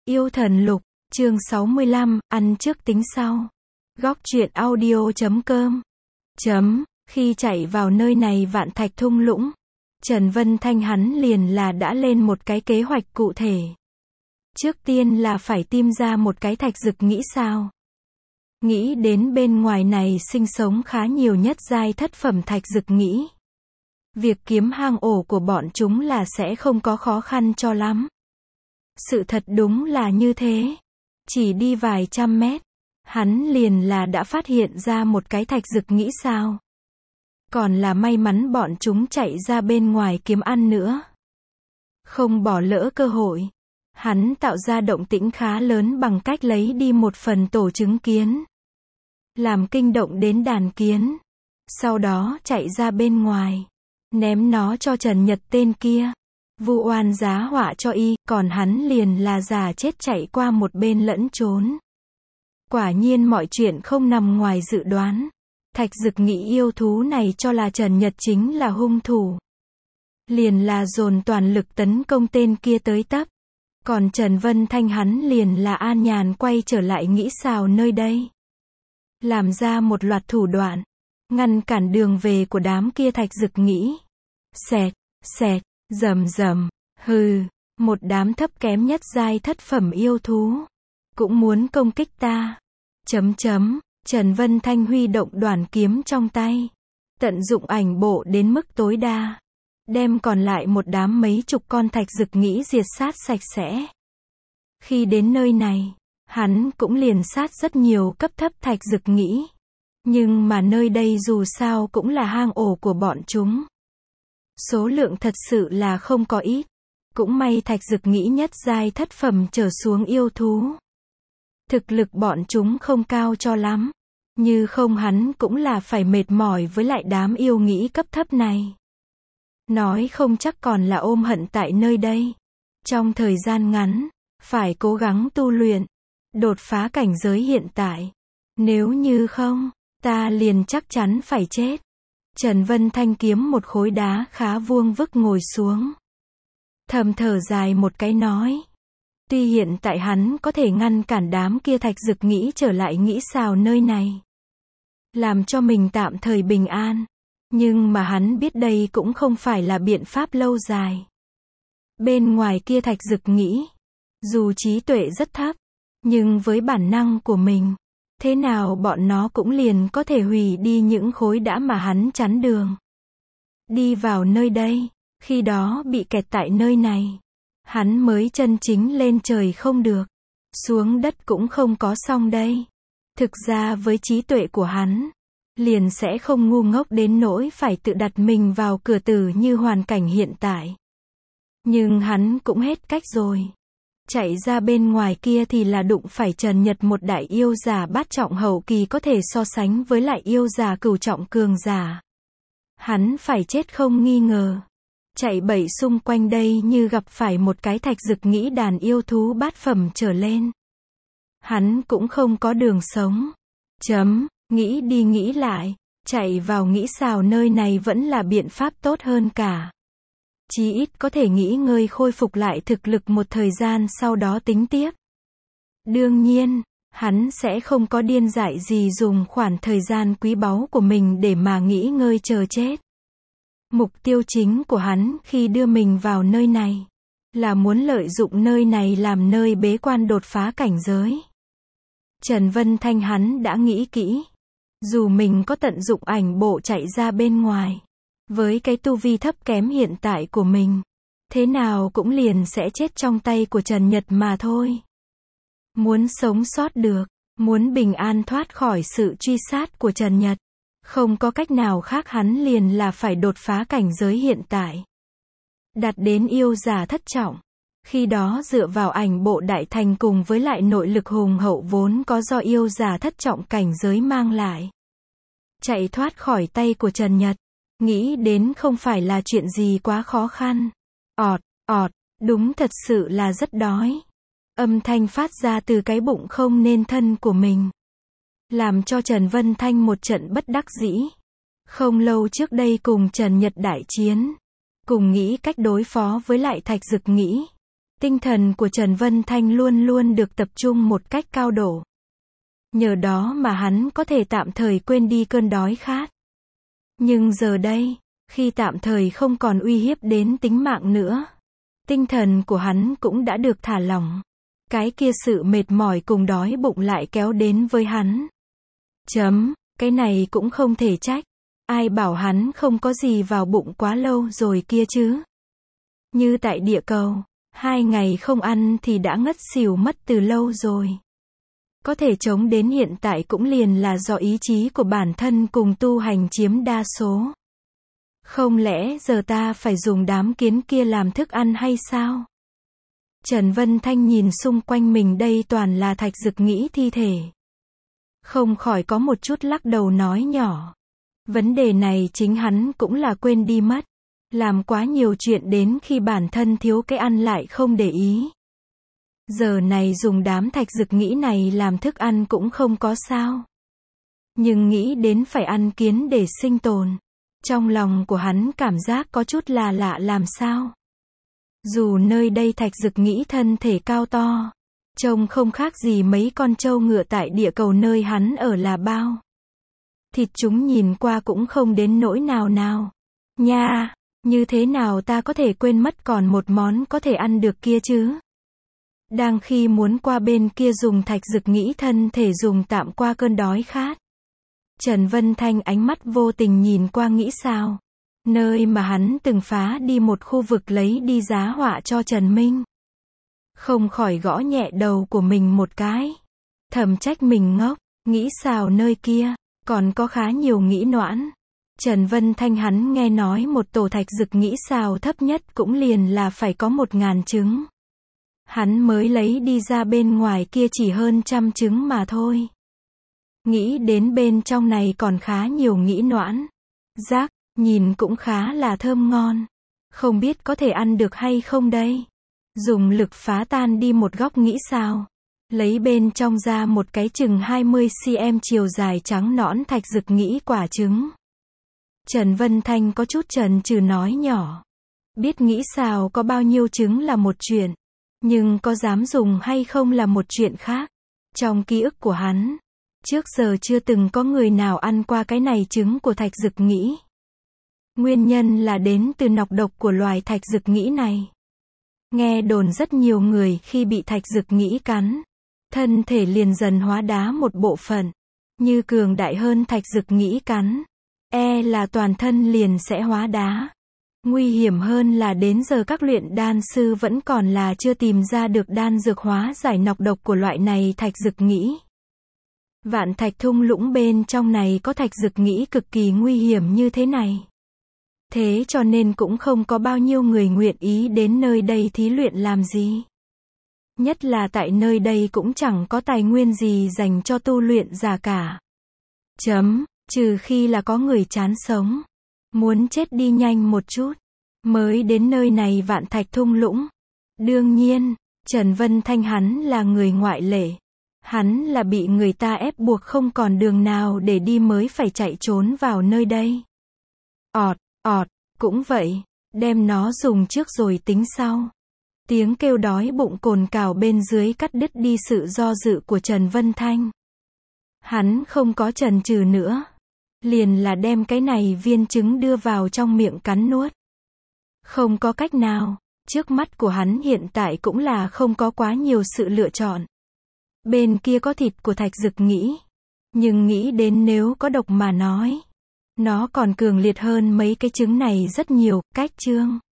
Yêu thần lục, chương 65, ăn trước tính sau. Góc truyện audio.com. Khi chạy vào nơi này vạn thạch thung lũng, Trần Vân Thanh hắn liền là đã lên một cái kế hoạch cụ thể. Trước tiên là phải tìm ra một cái thạch dực nghĩ sao. Nghĩ đến bên ngoài này sinh sống khá nhiều nhất giai thất phẩm thạch dực nghĩ. Việc kiếm hang ổ của bọn chúng là sẽ không có khó khăn cho lắm. Sự thật đúng là như thế. Chỉ đi vài trăm mét, hắn liền là đã phát hiện ra một cái thạch dực nghĩ sao. Còn là may mắn bọn chúng chạy ra bên ngoài kiếm ăn nữa. Không bỏ lỡ cơ hội. Hắn tạo ra động tĩnh khá lớn bằng cách lấy đi một phần tổ trứng kiến. Làm kinh động đến đàn kiến. Sau đó chạy ra bên ngoài. Ném nó cho Trần Nhật tên kia. Vu oan giá họa cho y, còn hắn liền là giả chết chạy qua một bên lẫn trốn. Quả nhiên mọi chuyện không nằm ngoài dự đoán. Thạch dực nghĩ yêu thú này cho là Trần Nhật chính là hung thủ. Liền là dồn toàn lực tấn công tên kia tới tấp. Còn Trần Vân Thanh hắn liền là an nhàn quay trở lại nghĩ sao nơi đây. Làm ra một loạt thủ đoạn. Ngăn cản đường về của đám kia thạch dực nghĩ. Xẹt, xẹt. Rầm rầm, hừ, một đám thấp kém nhất giai thất phẩm yêu thú. Cũng muốn công kích ta. Trần Vân Thanh huy động đoàn kiếm trong tay. Tận dụng ảnh bộ đến mức tối đa. Đem còn lại một đám mấy chục con thạch dực nghĩ diệt sát sạch sẽ. Khi đến nơi này, hắn cũng liền sát rất nhiều cấp thấp thạch dực nghĩ. Nhưng mà nơi đây dù sao cũng là hang ổ của bọn chúng. Số lượng thật sự là không có ít. Cũng may thạch dực nghĩ nhất giai thất phẩm trở xuống yêu thú. Thực lực bọn chúng không cao cho lắm. Như không hắn cũng là phải mệt mỏi với lại đám yêu nghĩ cấp thấp này. Nói không chắc còn là ôm hận tại nơi đây. Trong thời gian ngắn, phải cố gắng tu luyện. Đột phá cảnh giới hiện tại. Nếu như không, ta liền chắc chắn phải chết. Trần Vân Thanh kiếm một khối đá khá vuông vức ngồi xuống. Thầm thở dài một cái nói. Tuy hiện tại hắn có thể ngăn cản đám kia thạch dực nghĩ trở lại nghĩ sao nơi này. Làm cho mình tạm thời bình an. Nhưng mà hắn biết đây cũng không phải là biện pháp lâu dài. Bên ngoài kia thạch dực nghĩ. Dù trí tuệ rất thấp. Nhưng với bản năng của mình. Thế nào bọn nó cũng liền có thể hủy đi những khối đá mà hắn chắn đường. Đi vào nơi đây, khi đó bị kẹt tại nơi này. Hắn mới chân chính lên trời không được. Xuống đất cũng không có xong đây. Thực ra với trí tuệ của hắn, liền sẽ không ngu ngốc đến nỗi phải tự đặt mình vào cửa tử như hoàn cảnh hiện tại. Nhưng hắn cũng hết cách rồi. Chạy ra bên ngoài kia thì là đụng phải Trần Nhật một đại yêu giả bát trọng hậu kỳ có thể so sánh với lại yêu giả cửu trọng cường giả. Hắn phải chết không nghi ngờ. Chạy bậy xung quanh đây như gặp phải một cái thạch dực nghĩ đàn yêu thú bát phẩm trở lên. Hắn cũng không có đường sống. Nghĩ đi nghĩ lại, chạy vào nghĩ sao nơi này vẫn là biện pháp tốt hơn cả. Chí ít có thể nghỉ ngơi khôi phục lại thực lực một thời gian sau đó tính tiếp. Đương nhiên, hắn sẽ không có điên dại gì dùng khoản thời gian quý báu của mình để mà nghỉ ngơi chờ chết. Mục tiêu chính của hắn khi đưa mình vào nơi này, là muốn lợi dụng nơi này làm nơi bế quan đột phá cảnh giới. Trần Vân Thanh hắn đã nghĩ kỹ. Dù mình có tận dụng ảnh bộ chạy ra bên ngoài. Với cái tu vi thấp kém hiện tại của mình, thế nào cũng liền sẽ chết trong tay của Trần Nhật mà thôi. Muốn sống sót được, muốn bình an thoát khỏi sự truy sát của Trần Nhật, không có cách nào khác hắn liền là phải đột phá cảnh giới hiện tại. Đạt đến yêu giả thất trọng. Khi đó dựa vào ảnh bộ đại thành cùng với lại nội lực hùng hậu vốn có do yêu giả thất trọng cảnh giới mang lại. Chạy thoát khỏi tay của Trần Nhật. Nghĩ đến không phải là chuyện gì quá khó khăn. Đúng thật sự là rất đói. Âm thanh phát ra từ cái bụng không nên thân của mình. Làm cho Trần Vân Thanh một trận bất đắc dĩ. Không lâu trước đây cùng Trần Nhật đại chiến. Cùng nghĩ cách đối phó với lại thạch dực nghĩ. Tinh thần của Trần Vân Thanh luôn luôn được tập trung một cách cao độ. Nhờ đó mà hắn có thể tạm thời quên đi cơn đói khát. Nhưng giờ đây, khi tạm thời không còn uy hiếp đến tính mạng nữa, tinh thần của hắn cũng đã được thả lỏng. Cái kia sự mệt mỏi cùng đói bụng lại kéo đến với hắn. Cái này cũng không thể trách. Ai bảo hắn không có gì vào bụng quá lâu rồi kia chứ. Như tại địa cầu, 2 ngày không ăn thì đã ngất xỉu mất từ lâu rồi. Có thể chống đến hiện tại cũng liền là do ý chí của bản thân cùng tu hành chiếm đa số. Không lẽ giờ ta phải dùng đám kiến kia làm thức ăn hay sao? Trần Vân Thanh nhìn xung quanh mình đây toàn là thạch dực nghĩ thi thể. Không khỏi có một chút lắc đầu nói nhỏ. Vấn đề này chính hắn cũng là quên đi mất. Làm quá nhiều chuyện đến khi bản thân thiếu cái ăn lại không để ý. Giờ này dùng đám thạch dực nghĩ này làm thức ăn cũng không có sao. Nhưng nghĩ đến phải ăn kiến để sinh tồn. Trong lòng của hắn cảm giác có chút là lạ làm sao. Dù nơi đây thạch dực nghĩ thân thể cao to, trông không khác gì mấy con trâu ngựa tại địa cầu nơi hắn ở là bao. Thịt chúng nhìn qua cũng không đến nỗi nào nào. Nha, như thế nào ta có thể quên mất còn một món có thể ăn được kia chứ? Đang khi muốn qua bên kia dùng thạch dực nghĩ thân thể dùng tạm qua cơn đói khát. Trần Vân Thanh ánh mắt vô tình nhìn qua nghĩ sao. Nơi mà hắn từng phá đi một khu vực lấy đi giá họa cho Trần Minh. Không khỏi gõ nhẹ đầu của mình một cái. Thầm trách mình ngốc, nghĩ sao nơi kia, còn có khá nhiều nghĩ noãn. Trần Vân Thanh hắn nghe nói một tổ thạch dực nghĩ sao thấp nhất cũng liền là phải có 1000 trứng. Hắn mới lấy đi ra bên ngoài kia chỉ hơn 100 trứng mà thôi. Nghĩ đến bên trong này còn khá nhiều nghĩ noãn. Rác, nhìn cũng khá là thơm ngon. Không biết có thể ăn được hay không đây? Dùng lực phá tan đi một góc nghĩ sao. Lấy bên trong ra một cái chừng 20cm chiều dài trắng nõn thạch dực nghĩ quả trứng. Trần Vân Thanh có chút chần chừ nói nhỏ. Biết nghĩ sao có bao nhiêu trứng là một chuyện. Nhưng có dám dùng hay không là một chuyện khác. Trong ký ức của hắn, trước giờ chưa từng có người nào ăn qua cái này trứng của thạch dực nghĩ. Nguyên nhân là đến từ nọc độc của loài thạch dực nghĩ này. Nghe đồn rất nhiều người khi bị thạch dực nghĩ cắn, thân thể liền dần hóa đá một bộ phận. Như cường đại hơn thạch dực nghĩ cắn, là toàn thân liền sẽ hóa đá. Nguy hiểm hơn là đến giờ các luyện đan sư vẫn còn là chưa tìm ra được đan dược hóa giải nọc độc của loại này thạch dực nghĩ. Vạn thạch thung lũng bên trong này có thạch dực nghĩ cực kỳ nguy hiểm như thế này. Thế cho nên cũng không có bao nhiêu người nguyện ý đến nơi đây thí luyện làm gì. Nhất là tại nơi đây cũng chẳng có tài nguyên gì dành cho tu luyện giả cả. Trừ khi là có người chán sống, muốn chết đi nhanh một chút, mới đến nơi này vạn thạch thung lũng. Đương nhiên, Trần Vân Thanh hắn là người ngoại lệ. Hắn là bị người ta ép buộc không còn đường nào để đi mới phải chạy trốn vào nơi đây. Cũng vậy, đem nó dùng trước rồi tính sau. Tiếng kêu đói bụng cồn cào bên dưới cắt đứt đi sự do dự của Trần Vân Thanh. Hắn không có chần chừ nữa. Liền là đem cái này viên trứng đưa vào trong miệng cắn nuốt. Không có cách nào, trước mắt của hắn hiện tại cũng là không có quá nhiều sự lựa chọn. Bên kia có thịt của thạch dực nghĩ. Nhưng nghĩ đến nếu có độc mà nói, nó còn cường liệt hơn mấy cái trứng này rất nhiều. Cách chương